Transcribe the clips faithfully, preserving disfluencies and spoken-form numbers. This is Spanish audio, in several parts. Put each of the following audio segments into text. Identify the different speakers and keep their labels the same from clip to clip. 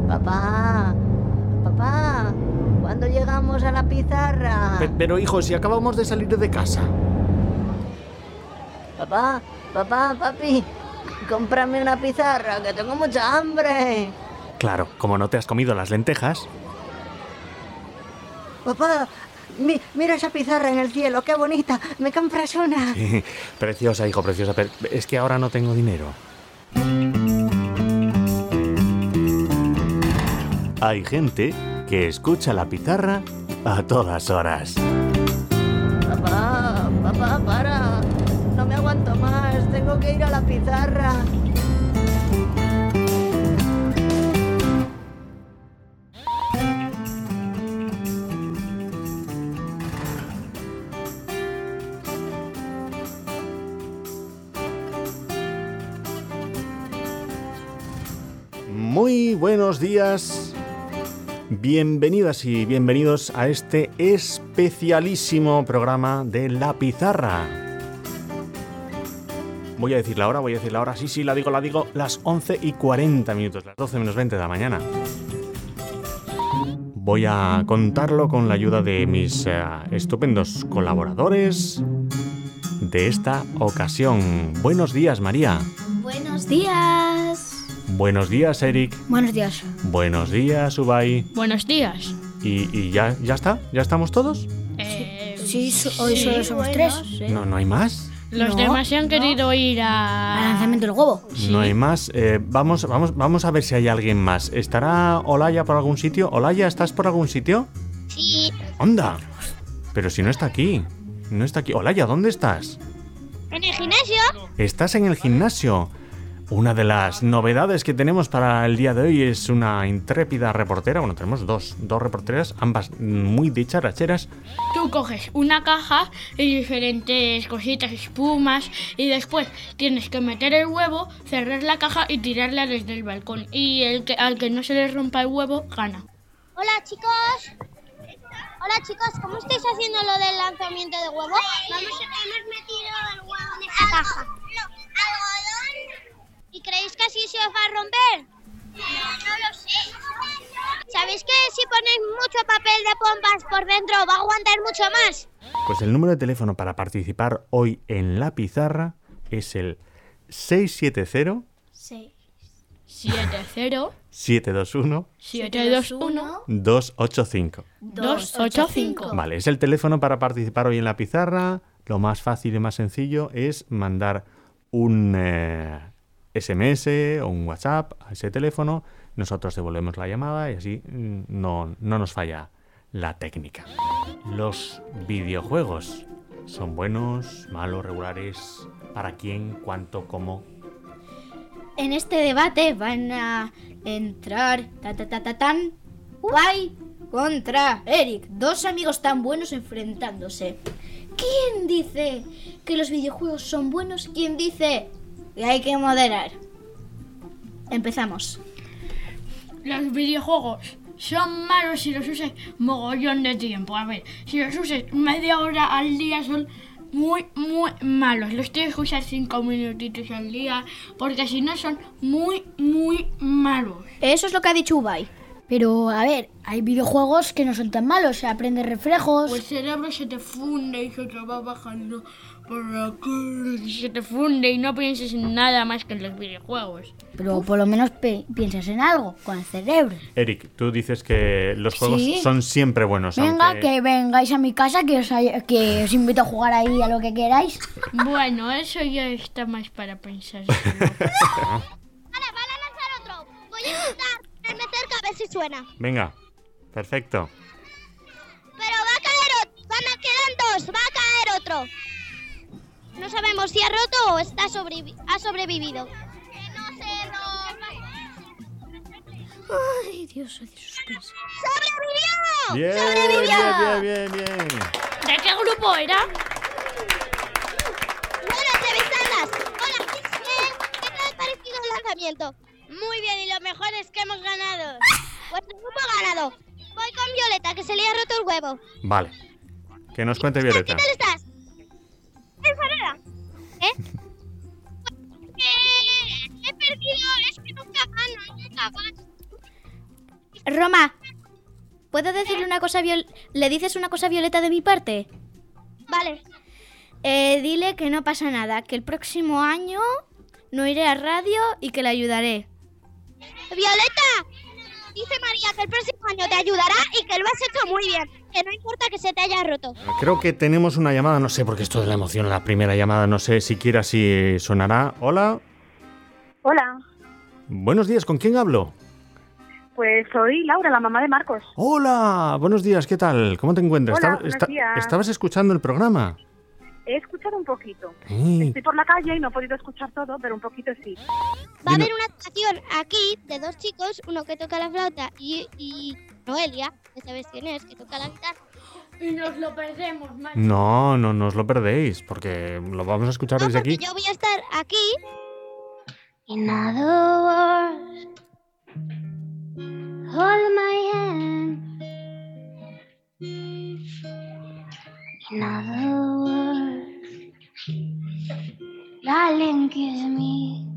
Speaker 1: Papá, papá, ¿cuándo llegamos a la pizarra?
Speaker 2: Pe- pero hijo, si acabamos de salir de casa.
Speaker 1: Papá, papá, papi, cómprame una pizarra, que tengo mucha hambre.
Speaker 2: Claro, como no te has comido las lentejas.
Speaker 1: Papá, mi- mira esa pizarra en el cielo, qué bonita, ¿me compras una?
Speaker 2: Preciosa, hijo, preciosa, pero es que ahora no tengo dinero. Hay gente que escucha la pizarra a todas horas.
Speaker 1: Papá, papá, para, no me aguanto más, tengo que ir a la pizarra.
Speaker 2: Muy buenos días, bienvenidas y bienvenidos a este especialísimo programa de La Pizarra. Voy a decir la hora, voy a decir la hora, sí, sí, la digo, la digo, las once y cuarenta minutos, las doce menos veinte de la mañana. Voy a contarlo con la ayuda de mis eh, estupendos colaboradores de esta ocasión. Buenos días, María.
Speaker 3: Buenos días.
Speaker 2: Buenos días, Eric.
Speaker 3: Buenos días.
Speaker 2: Buenos días, Ubay.
Speaker 4: Buenos días.
Speaker 2: ¿Y, y ya, ya está? ¿Ya estamos todos?
Speaker 4: Eh,
Speaker 3: Sí, so- hoy solo somos
Speaker 4: bueno,
Speaker 3: tres.
Speaker 4: sí.
Speaker 2: ¿No, no hay más?
Speaker 4: Los
Speaker 3: No,
Speaker 4: demás se han querido ir
Speaker 3: Al
Speaker 4: a...
Speaker 3: lanzamiento del huevo.
Speaker 2: No hay más. Eh, vamos, vamos, vamos a ver si hay alguien más. ¿Estará Olaya por algún sitio? Olaya, ¿estás por algún sitio?
Speaker 5: Sí,
Speaker 2: ¡Anda! Pero si no está aquí. No está aquí. Olaya, ¿dónde estás?
Speaker 5: en el gimnasio.
Speaker 2: Estás en el gimnasio. Una de las novedades que tenemos para el día de hoy es una intrépida reportera. Bueno, tenemos dos, dos reporteras, ambas muy dicharacheras.
Speaker 4: Tú coges una caja y diferentes cositas, espumas, y después tienes que meter el huevo, cerrar la caja y tirarla desde el balcón. Y el que, al que no se le rompa el huevo, gana.
Speaker 5: Hola chicos. Hola chicos, ¿cómo estáis haciendo lo del lanzamiento de huevo? Vamos, hemos metido el huevo en esta caja. ¿Algodón? ¿Y creéis que así se os va a romper? No, no lo sé. ¿Sabéis que si ponéis mucho papel de pompas por dentro va a aguantar mucho más?
Speaker 2: Pues el número de teléfono para participar hoy en La Pizarra es el seis siete cero,
Speaker 3: seis.
Speaker 4: siete cero
Speaker 2: siete dos uno,
Speaker 4: siete dos uno
Speaker 2: dos ocho cinco.
Speaker 4: dos ocho cinco.
Speaker 2: Vale, es el teléfono para participar hoy en La Pizarra. Lo más fácil y más sencillo es mandar un eh, ese eme ese o un WhatsApp a ese teléfono. Nosotros devolvemos la llamada y así mm, no, no nos falla la técnica. Los videojuegos son buenos, malos, regulares. ¿Para quién? ¿Cuánto? ¿Cómo?
Speaker 3: En este debate van a entrar ta ta ta ta tan Ubay contra Eric, dos amigos tan buenos enfrentándose. ¿Quién dice que los videojuegos son buenos? ¿Quién dice que hay que moderar? Empezamos.
Speaker 4: Los videojuegos son malos si los usas mogollón de tiempo. A ver, si los usas media hora al día son muy, muy malos. Los tienes que usar cinco minutitos al día, porque si no son muy, muy malos.
Speaker 3: Eso es lo que ha dicho Ubay. Pero, a ver, hay videojuegos que no son tan malos, se aprende reflejos.
Speaker 4: O el cerebro se te funde y se te va bajando por la cara y se te funde y no pienses en nada más que en los videojuegos.
Speaker 3: Pero por lo menos pe- piensas en algo, con el cerebro.
Speaker 2: Eric, tú dices que los juegos
Speaker 3: Sí.
Speaker 2: son siempre buenos.
Speaker 3: Venga,
Speaker 2: aunque-
Speaker 3: que vengáis a mi casa, que os, hay- que os invito a jugar ahí a lo que queráis.
Speaker 4: Bueno, eso ya está más para pensar.
Speaker 5: Ahora, van a lanzar otro. Voy a intentar ponerme cerca a ver si suena.
Speaker 2: Venga, perfecto.
Speaker 5: Pero va a caer otro. Van a quedar dos. Va a caer otro. No sabemos si ha roto o está sobrevi- ha sobrevivido. Que no se rompa.
Speaker 3: Ay, Dios, ay, suspense.
Speaker 5: ¡Sobrevivió!
Speaker 2: Bien,
Speaker 5: ¡Sobrevivió!
Speaker 2: bien, bien, bien, bien.
Speaker 4: ¿De qué grupo era?
Speaker 5: Bueno, entrevistadas. Hola, ¿qué, ¿qué te ha parecido el lanzamiento? Muy bien, y lo mejor es que hemos ganado. Vuestro grupo ha ganado. Voy con Violeta, que se le ha roto el huevo.
Speaker 2: Vale. Que nos cuente
Speaker 5: ¿Qué
Speaker 2: Violeta.
Speaker 5: tal estás? ¿Enfadada? ¿Eh? Eh, he perdido, es que nunca gano, nunca gano.
Speaker 3: Roma, ¿puedo decirle una cosa viol... ¿Le dices una cosa a Violeta de mi parte?
Speaker 5: Vale.
Speaker 3: Eh, dile que no pasa nada, que el próximo año no iré a radio y que le ayudaré.
Speaker 5: Violeta, dice María que el próximo año te ayudará y que lo has hecho muy bien. Que no importa que se te haya roto.
Speaker 2: Creo que tenemos una llamada, no sé, porque esto de la emoción, la primera llamada, no sé siquiera si sonará. Hola.
Speaker 6: Hola,
Speaker 2: Buenos días, ¿con quién hablo?
Speaker 6: pues soy Laura, la mamá de Marcos.
Speaker 2: Hola, buenos días, ¿qué tal? ¿Cómo te encuentras?
Speaker 6: Hola,
Speaker 2: Estab-
Speaker 6: buenos
Speaker 2: esta-
Speaker 6: días.
Speaker 2: ¿Estabas escuchando el programa?
Speaker 6: He escuchado un poquito.
Speaker 2: Eh,
Speaker 6: Estoy por la calle y no he podido escuchar todo, pero un poquito sí.
Speaker 5: Va a
Speaker 2: Dime-
Speaker 5: haber una actuación aquí de dos chicos, uno que toca la flauta y, y Noelia, que sabes quién es, que toca la guitarra.
Speaker 4: Y nos lo perdemos, macho.
Speaker 2: No, no, no os lo perdéis, porque lo vamos a escuchar
Speaker 5: No,
Speaker 2: desde
Speaker 5: porque
Speaker 2: aquí.
Speaker 5: yo voy a estar aquí. In other words, hold my hand. In other words, darling, kiss me.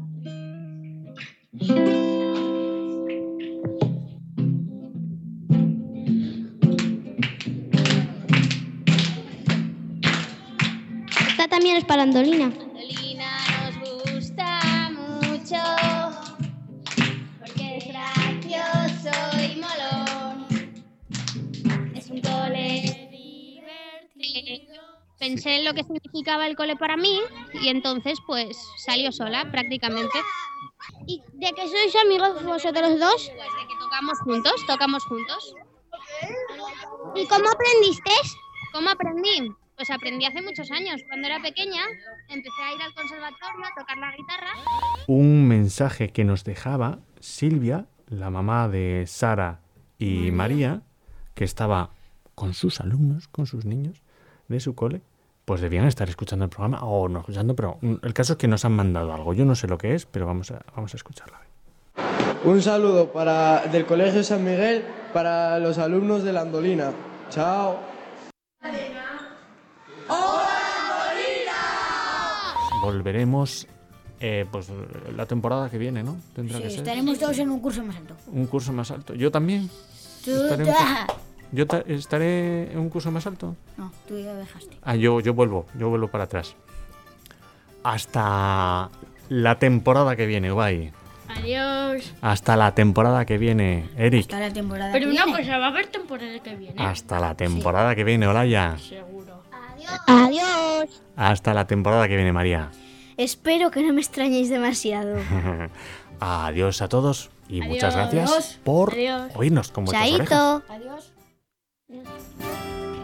Speaker 5: Esta también es para Andolina. Andolina nos gusta mucho porque es gracioso y molón. Es un cole divertido. Pensé en lo que significaba el cole para mí y entonces pues salió sola prácticamente. ¿Y de qué sois amigos vosotros dos? Pues de que tocamos juntos, tocamos juntos. ¿Y cómo aprendiste? ¿Cómo aprendí? Pues aprendí hace muchos años. Cuando era pequeña empecé a ir al conservatorio a tocar la guitarra.
Speaker 2: Un mensaje que nos dejaba Silvia, la mamá de Sara y María, que estaba con sus alumnos, con sus niños de su cole, pues debían estar escuchando el programa, o no escuchando, pero el caso es que nos han mandado algo. Yo no sé lo que es, pero vamos a, vamos a escucharlo.
Speaker 7: Un saludo para, del Colegio San Miguel para los alumnos de la Andolina. Chao.
Speaker 2: Volveremos eh, pues la temporada que viene, ¿no? Tendrá que ser
Speaker 8: Estaremos todos en un curso más alto.
Speaker 2: un curso más alto. Yo también.
Speaker 8: Tú
Speaker 2: Estaré un
Speaker 8: ya-
Speaker 2: cu- Yo ta- estaré en un curso más alto.
Speaker 8: No, tú ya dejaste.
Speaker 2: Ah, yo, yo vuelvo, yo vuelvo para atrás. Hasta la temporada que viene, guay.
Speaker 4: Adiós.
Speaker 2: Hasta la temporada que viene, Eric.
Speaker 8: Hasta la temporada
Speaker 4: Pero
Speaker 8: que
Speaker 4: una
Speaker 8: viene.
Speaker 4: cosa, va a haber temporada que viene.
Speaker 2: Hasta la temporada que viene, Olaya.
Speaker 4: Seguro.
Speaker 5: Adiós.
Speaker 2: Hasta la temporada que viene, María.
Speaker 3: Espero que no me extrañéis demasiado.
Speaker 2: Adiós a todos y muchas
Speaker 4: Adiós.
Speaker 2: gracias por
Speaker 4: Adiós.
Speaker 2: oírnos con vuestras orejas.
Speaker 3: Chaito.
Speaker 8: Adiós.